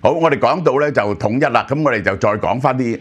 好，我哋講到咧就統一啦，咁我哋就再講翻啲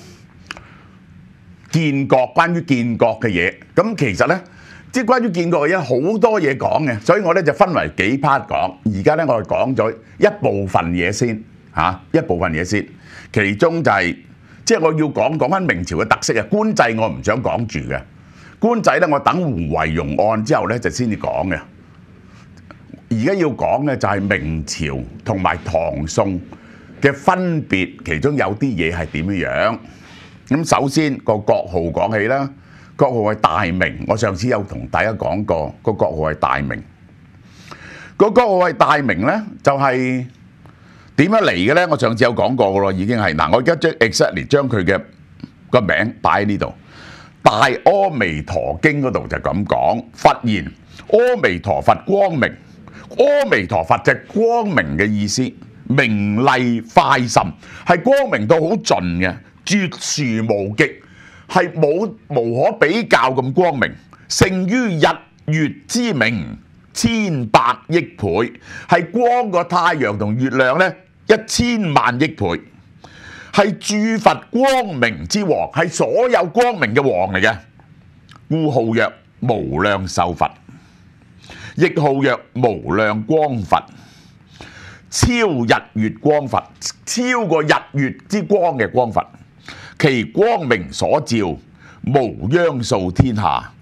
建國關於建國嘅嘢。咁其實咧，即係關於建國嘅嘢好多嘢講嘅，所以我咧就分為幾 part 講。而家咧我哋講咗一部分嘢先嚇，一部分嘢先。其中就係即係我要講翻明朝嘅特色啊。官制我唔想講住嘅，官制咧我等胡惟庸案之後咧就先至講嘅。而家要講嘅就係明朝同埋唐宋嘅分別，其中有啲嘢係點樣？咁首先個國號講起啦，國號係大明。我上次有同大家講過，個國號係大明。個國號係大明咧，就係點樣嚟嘅咧？我上次有講過嘅咯，已經係嗱，我而家exactly 將佢嘅個名擺喺呢度，《大阿彌陀經》嗰度就咁講。佛言：阿彌陀佛光明。阿彌陀佛就係光明嘅意思，明麗快甚，係光明到好盡嘅，絕殊無極，係無可比較咁光明，勝於日月之明千百億倍，係光過太陽同月亮呢1000萬億倍，係諸佛光明之王，係所有光明嘅王嚟嘅，故號曰無量壽佛。亦號曰無量光佛，超日月光佛，超過日月之光嘅光佛，其光明所照，無央數天下，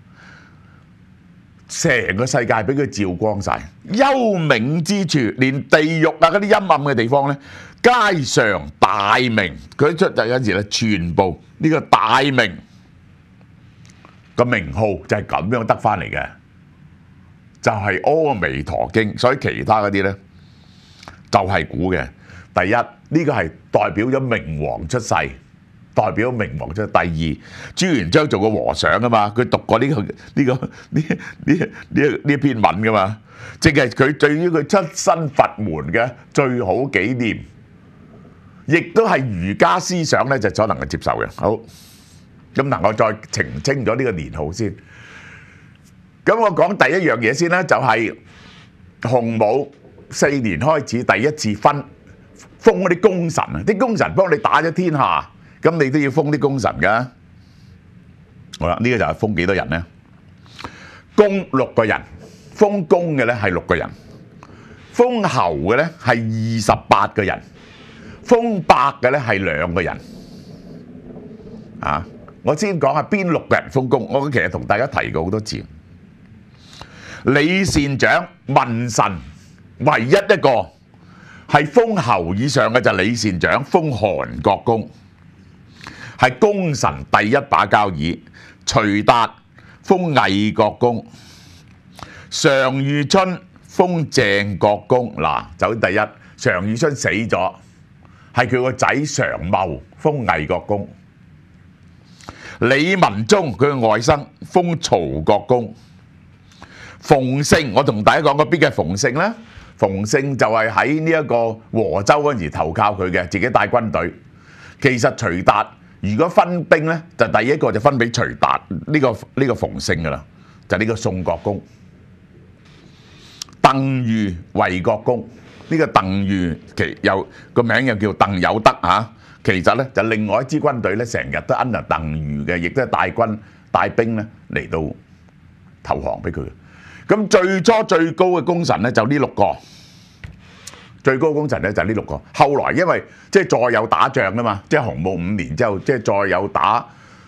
成個世界俾佢照光晒。幽冥之處，連地獄啊嗰啲陰暗嘅地方咧，皆常大明。佢出就有時咧，全部呢個大明個名號就係咁樣得翻嚟嘅。就係《阿彌陀經》，所以其他嗰啲呢就係估嘅。第一，呢個係代表咗明王出世，代表明王出世。第二，朱元璋做過和尚噶嘛，佢讀過呢一篇文噶嘛，即係佢對於佢出身佛門嘅最好紀念，亦都係儒家思想呢就所能夠接受嘅。好，咁嗱，我再澄清咗呢個年號先。咁我講第一樣嘢先啦，就係洪武4年開始第一次封嗰啲功臣啊，啲功臣幫你打咗天下，咁你都要封啲功臣噶。好啦，呢個就係封幾多人呢？公6個人，封公嘅咧係6個人，封侯嘅咧係28個人，封伯嘅咧係2個人。啊，我先講下邊6個人封公，我其實同大家提過好多次。李善長文臣唯一一個係封侯以上嘅就係李善長，封韓國公，係功臣第一把交椅。徐達封魏國公，常遇春封鄭國公。嗱，首先第一，常遇春死咗，係佢個仔常茂封魏國公。李文忠佢嘅外甥封曹國公。馮勝，我同大家講過邊個係馮勝咧？馮勝就係喺呢一個和州嗰陣時投靠佢嘅，自己帶軍隊。其實徐達如果分兵咧，就第一個就分俾徐達呢個馮勝噶啦，就呢個宋國公。鄧禹衛國公，呢個鄧禹其有個名又叫鄧有德嚇，其實咧就另外一支軍隊咧，成日都 under 鄧禹嘅，亦都係帶軍帶兵咧嚟到投降俾佢。咁最初最高嘅功臣咧就呢6個，最高功臣咧就呢6個。後來因為即係再有打仗啊嘛，即係洪武5年之後，即係再有打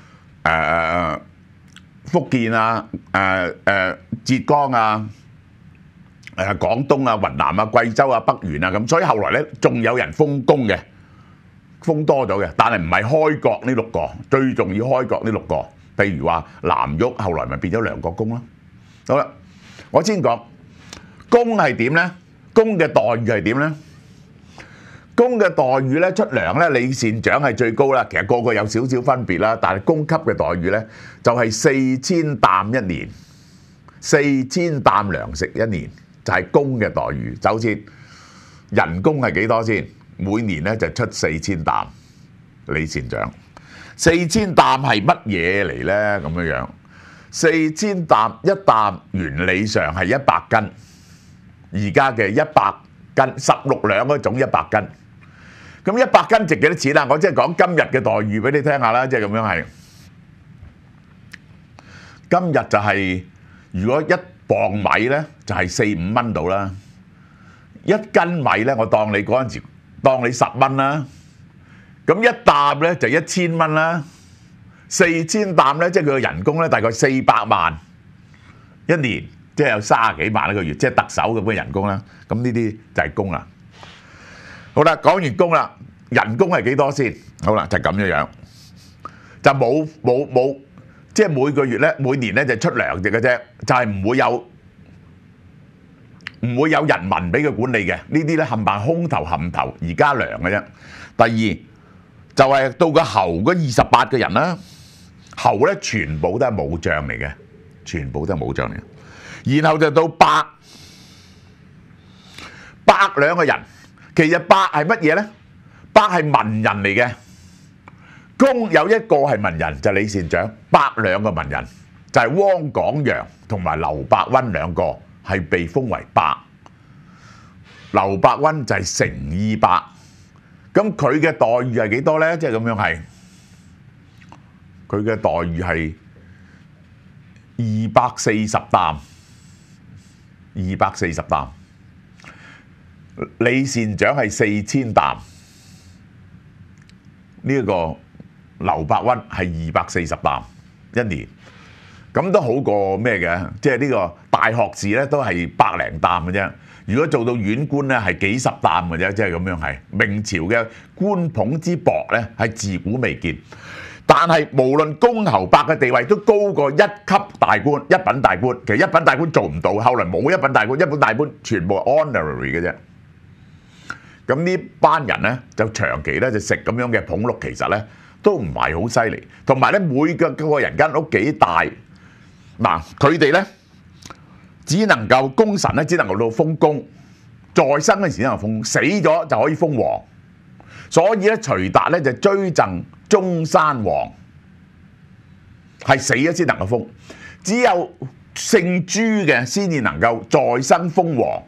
福建啊、浙江啊、廣東啊、雲南啊、貴州啊、北元啊咁，所以後來咧仲有人封功嘅，封多咗嘅，但係唔係開國呢6個，最重要開國呢6個。譬如話藍玉後來咪變咗梁國公咯。好啦。我先講公係點呢？公嘅待遇係點呢？公嘅待遇咧，出糧咧，李善長係最高啦。其實個個有少少分別啦，但係公級嘅待遇咧就係4000擔一年，4000擔糧食一年就係公嘅待遇。首先人工係幾多先？每年咧就出4000擔。李善長4000擔係乜嘢嚟咧？咁樣樣。4000擔一擔原理上係100斤，而家嘅100斤16兩嗰種100斤， 咁100斤值幾多錢啊？我即係講今日嘅待遇俾你聽下啦，即係咁樣係。今日就係如果1磅米咧就係4-5蚊到啦，1斤米咧我當你嗰陣時當你10蚊啦，咁1擔咧就1000蚊啦，4000擔咧即係佢嘅人工咧大概400萬一年，即係有30幾萬一個月，即係特首咁嘅人工啦。咁呢啲就係工啦。好啦，講完工啦，人工係幾多先？好啦，就咁樣樣，就冇，即係每個月咧、每年咧就出糧嘅啫，就係唔會有人民俾佢管理嘅。呢啲咧冚唪唥空頭冚頭而家糧嘅啫。第二就係到個侯嗰28個人啦，侯咧全部都係武將嚟嘅，全部都係武將嚟嘅。然後就到伯2個人，其實伯係乜嘢咧？伯係文人嚟嘅。公有一個係文人就係李善長，伯2個文人就係汪廣洋同埋劉伯溫2個係被封為伯。劉伯溫就係成義伯，咁佢嘅待遇係幾多咧？即係咁樣係，佢嘅待遇係240擔，240擔。李善長係4000擔，呢一個劉伯溫係240擔一年，咁都好過咩嘅？即係呢個大學士咧都係100零擔嘅啫。如果做到縣官咧係幾十擔嘅啫，即係咁樣係。明朝嘅官俸之薄咧係自古未見，但係無論公侯伯嘅地位都高過一級大官、一品大官。其實一品大官做唔到，後來冇一品大官，一品大官全部 honorary 嘅啫。咁呢班人咧就長期咧就食咁樣嘅俸祿，其實咧都唔係好犀利。同埋咧每個人間屋幾大，嗱佢哋咧只能夠功臣咧，只能夠到封公，在生嗰時先能封，死咗就可以封王。所以咧徐達咧就追贈中山王，係死咗先能夠封，只有姓朱嘅先至能夠在生封王。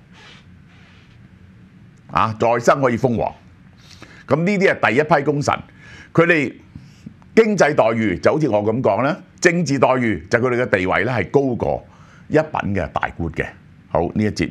在生可以封王，咁呢啲係第一批功臣，佢哋經濟待遇就好似我咁講啦，政治待遇就佢哋嘅地位咧係高過一品嘅大官嘅。好，呢一節。